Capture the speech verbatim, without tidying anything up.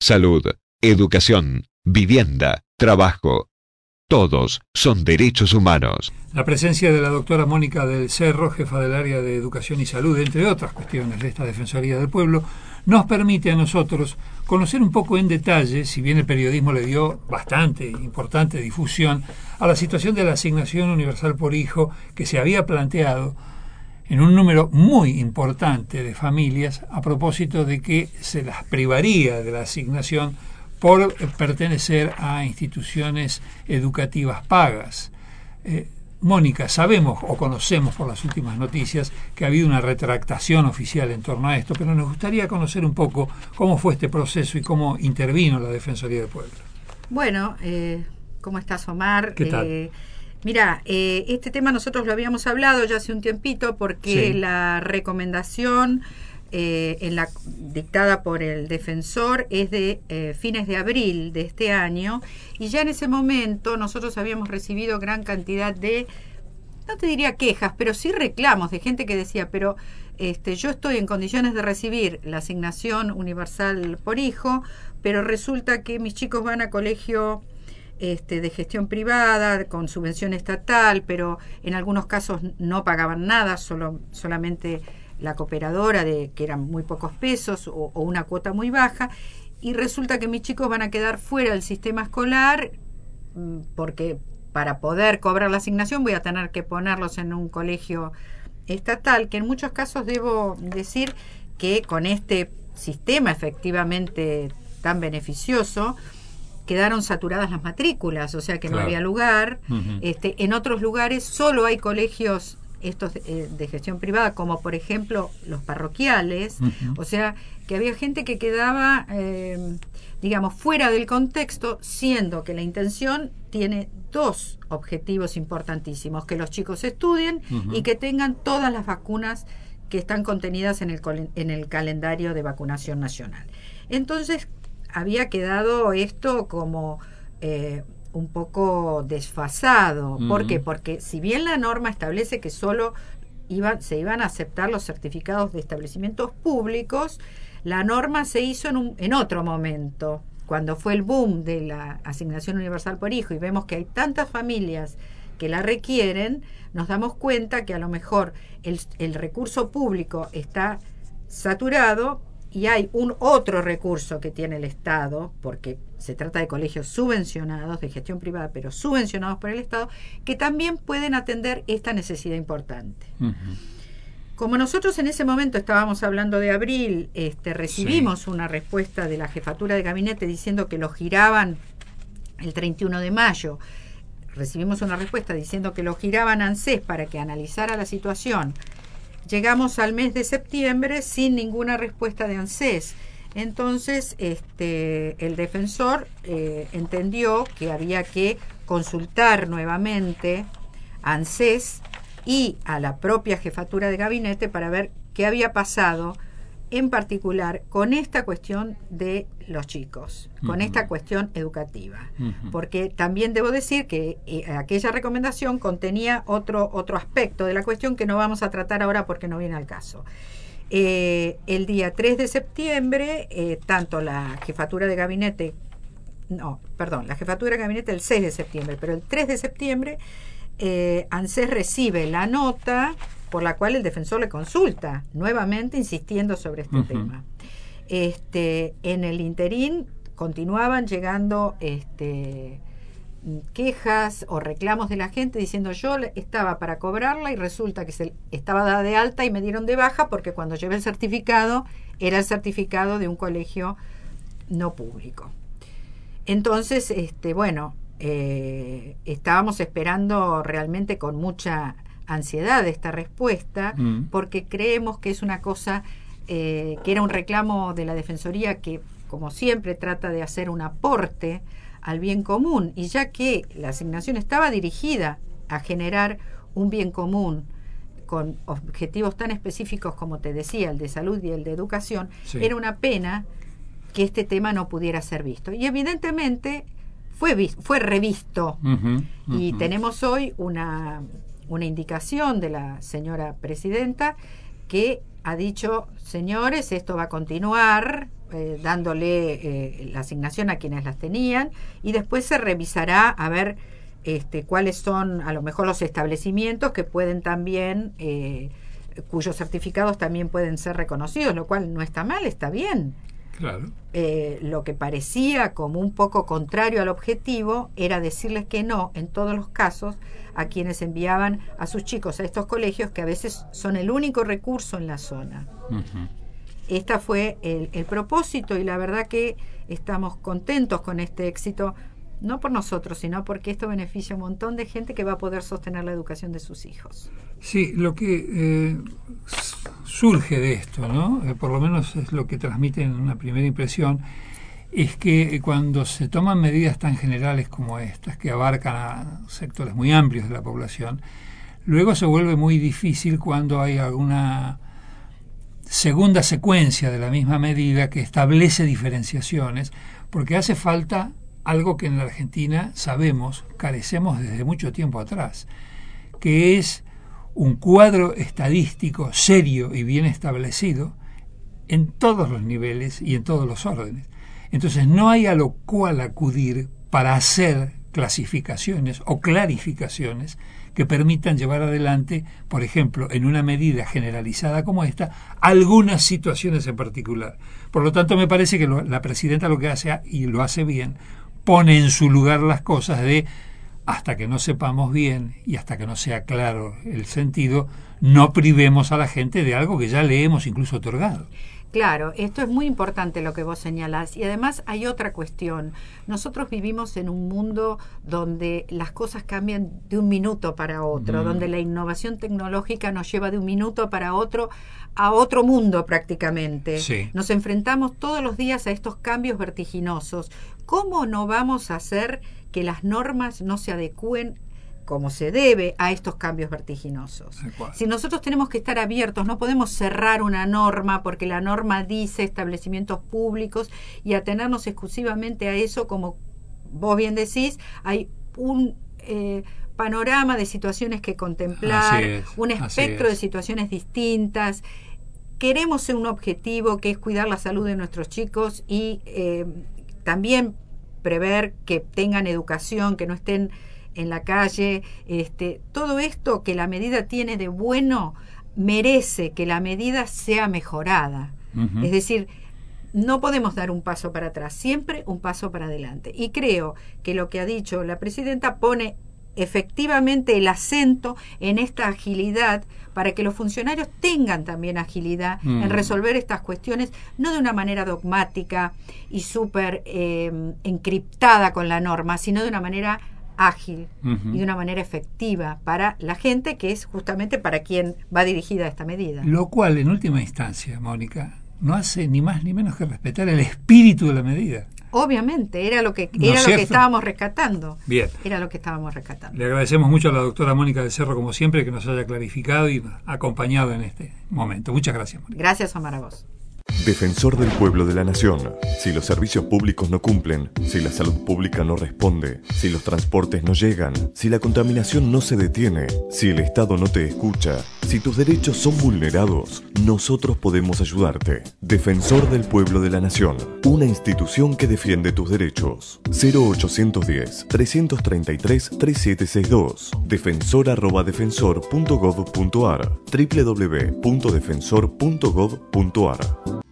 salud, educación, vivienda, trabajo. Todos son derechos humanos. La presencia de la doctora Mónica del Cerro, jefa del área de Educación y Salud, entre otras cuestiones de esta Defensoría del Pueblo, nos permite a nosotros conocer un poco en detalle, si bien el periodismo le dio bastante importante difusión a la situación de la asignación universal por hijo que se había planteado en un número muy importante de familias a propósito de que se las privaría de la asignación por pertenecer a instituciones educativas pagas. Eh, Mónica, sabemos o conocemos por las últimas noticias que ha habido una retractación oficial en torno a esto, pero nos gustaría conocer un poco cómo fue este proceso y cómo intervino la Defensoría del Pueblo. Bueno, eh, ¿cómo estás, Omar? ¿Qué tal? Eh, mira, eh, este tema nosotros lo habíamos hablado ya hace un tiempito porque Sí. la recomendación eh, en la dictada por el defensor es de eh, fines de abril de este año, y ya en ese momento nosotros habíamos recibido gran cantidad de, no te diría quejas, pero sí reclamos de gente que decía, pero este, yo estoy en condiciones de recibir la asignación universal por hijo, pero resulta que mis chicos van a colegio este, de gestión privada, con subvención estatal, pero en algunos casos no pagaban nada, solo solamente la cooperadora, de que eran muy pocos pesos o, o una cuota muy baja, y resulta que mis chicos van a quedar fuera del sistema escolar porque para poder cobrar la asignación voy a tener que ponerlos en un colegio estatal, que en muchos casos debo decir que con este sistema efectivamente tan beneficioso quedaron saturadas las matrículas, o sea que claro, no había lugar. Uh-huh. este, en otros lugares solo hay colegios estos eh, de gestión privada, como por ejemplo los parroquiales, uh-huh. o sea que había gente que quedaba eh, digamos fuera del contexto, siendo que la intención tiene dos objetivos importantísimos: que los chicos estudien uh-huh. y que tengan todas las vacunas que están contenidas en el, en el calendario de vacunación nacional. Entonces había quedado esto como eh, un poco desfasado. Uh-huh. ¿Por qué? Porque si bien la norma establece que solo iba, se iban a aceptar los certificados de establecimientos públicos, la norma se hizo en, un, en otro momento, cuando fue el boom de la asignación universal por hijo, y vemos que hay tantas familias que la requieren, nos damos cuenta que a lo mejor el, el recurso público está saturado y hay un otro recurso que tiene el Estado, porque se trata de colegios subvencionados, de gestión privada, pero subvencionados por el Estado, que también pueden atender esta necesidad importante. Uh-huh. Como nosotros en ese momento estábamos hablando de abril, este, recibimos sí. una respuesta de la jefatura de gabinete diciendo que lo giraban el treinta y uno de mayo. Recibimos una respuesta diciendo que lo giraban a ANSES para que analizara la situación. Llegamos al mes de septiembre sin ninguna respuesta de ANSES. Entonces, este, el defensor eh, entendió que había que consultar nuevamente a ANSES y a la propia jefatura de gabinete para ver qué había pasado, en particular con esta cuestión de los chicos, uh-huh. con esta cuestión educativa. Uh-huh. Porque también debo decir que eh, aquella recomendación contenía otro, otro aspecto de la cuestión que no vamos a tratar ahora porque no viene al caso. Eh, el día tres de septiembre, eh, tanto la jefatura de gabinete, no, perdón, la jefatura de gabinete el seis de septiembre, pero el tres de septiembre, eh, ANSES recibe la nota por la cual el defensor le consulta, nuevamente insistiendo sobre este uh-huh. tema. Este, en el interín continuaban llegando este, quejas o reclamos de la gente diciendo: yo estaba para cobrarla y resulta que se estaba dada de alta y me dieron de baja porque cuando llevé el certificado era el certificado de un colegio no público. Entonces, este, bueno, eh, estábamos esperando realmente con mucha ansiedad esta respuesta, mm. porque creemos que es una cosa eh, que era un reclamo de la Defensoría que, como siempre, trata de hacer un aporte al bien común, y ya que la asignación estaba dirigida a generar un bien común con objetivos tan específicos como te decía, el de salud y el de educación, sí. era una pena que este tema no pudiera ser visto. Y evidentemente fue, vis- fue revisto, uh-huh, uh-huh. y tenemos hoy una... una indicación de la señora presidenta que ha dicho, señores, esto va a continuar, eh, dándole eh, la asignación a quienes las tenían, y después se revisará a ver este, cuáles son a lo mejor los establecimientos que pueden también, eh, cuyos certificados también pueden ser reconocidos, lo cual no está mal, está bien. Claro. Eh, lo que parecía como un poco contrario al objetivo era decirles que no en todos los casos a quienes enviaban a sus chicos a estos colegios, que a veces son el único recurso en la zona. Uh-huh. Este fue el, el propósito, y la verdad que estamos contentos con este éxito, no por nosotros, sino porque esto beneficia a un montón de gente que va a poder sostener la educación de sus hijos. Sí, lo que eh, surge de esto, ¿no? Eh, por lo menos es lo que transmite en una primera impresión, es que cuando se toman medidas tan generales como estas, que abarcan a sectores muy amplios de la población, luego se vuelve muy difícil cuando hay alguna segunda secuencia de la misma medida que establece diferenciaciones, porque hace falta algo que en la Argentina sabemos, carecemos desde mucho tiempo atrás, que es un cuadro estadístico serio y bien establecido en todos los niveles y en todos los órdenes. Entonces no hay a lo cual acudir para hacer clasificaciones o clarificaciones que permitan llevar adelante, por ejemplo, en una medida generalizada como esta, algunas situaciones en particular. Por lo tanto, me parece que lo, la presidenta lo que hace, y lo hace bien, pone en su lugar las cosas de hasta que no sepamos bien y hasta que no sea claro el sentido, no privemos a la gente de algo que ya le hemos incluso otorgado. Claro, esto es muy importante lo que vos señalás, y además hay otra cuestión. Nosotros vivimos en un mundo donde las cosas cambian de un minuto para otro, mm. donde la innovación tecnológica nos lleva de un minuto para otro a otro mundo prácticamente. Sí. Nos enfrentamos todos los días a estos cambios vertiginosos. ¿Cómo no vamos a hacer que las normas no se adecúen como se debe a estos cambios vertiginosos? Si nosotros tenemos que estar abiertos, no podemos cerrar una norma porque la norma dice establecimientos públicos y atenernos exclusivamente a eso. Como vos bien decís, hay un eh, panorama de situaciones que contemplar, es, un espectro de situaciones distintas. Queremos un objetivo que es cuidar la salud de nuestros chicos y eh, también prever que tengan educación, que no estén en la calle. Este, todo esto que la medida tiene de bueno merece que la medida sea mejorada. Uh-huh. Es decir, no podemos dar un paso para atrás, siempre un paso para adelante. Y creo que lo que ha dicho la presidenta pone efectivamente el acento en esta agilidad para que los funcionarios tengan también agilidad mm. en resolver estas cuestiones, no de una manera dogmática y súper eh, encriptada con la norma, sino de una manera ágil uh-huh. y de una manera efectiva para la gente, que es justamente para quien va dirigida esta medida. Lo cual, en última instancia, Mónica, no hace ni más ni menos que respetar el espíritu de la medida. Obviamente, era lo que ¿No era es lo cierto? que estábamos rescatando. Bien. Era lo que estábamos rescatando. Le agradecemos mucho a la doctora Mónica del Cerro, como siempre, que nos haya clarificado y acompañado en este momento. Muchas gracias, Mónica. Gracias, Omar, a vos. Defensor del pueblo de la nación. Si los servicios públicos no cumplen, si la salud pública no responde, si los transportes no llegan, si la contaminación no se detiene, si el Estado no te escucha, si tus derechos son vulnerados, nosotros podemos ayudarte. Defensor del pueblo de la nación. Una institución que defiende tus derechos. cero ochocientos diez, trescientos treinta y tres, treinta y siete sesenta y dos. defensor arroba defensor punto gov punto ar. doble u doble u doble u punto defensor punto gov punto ar.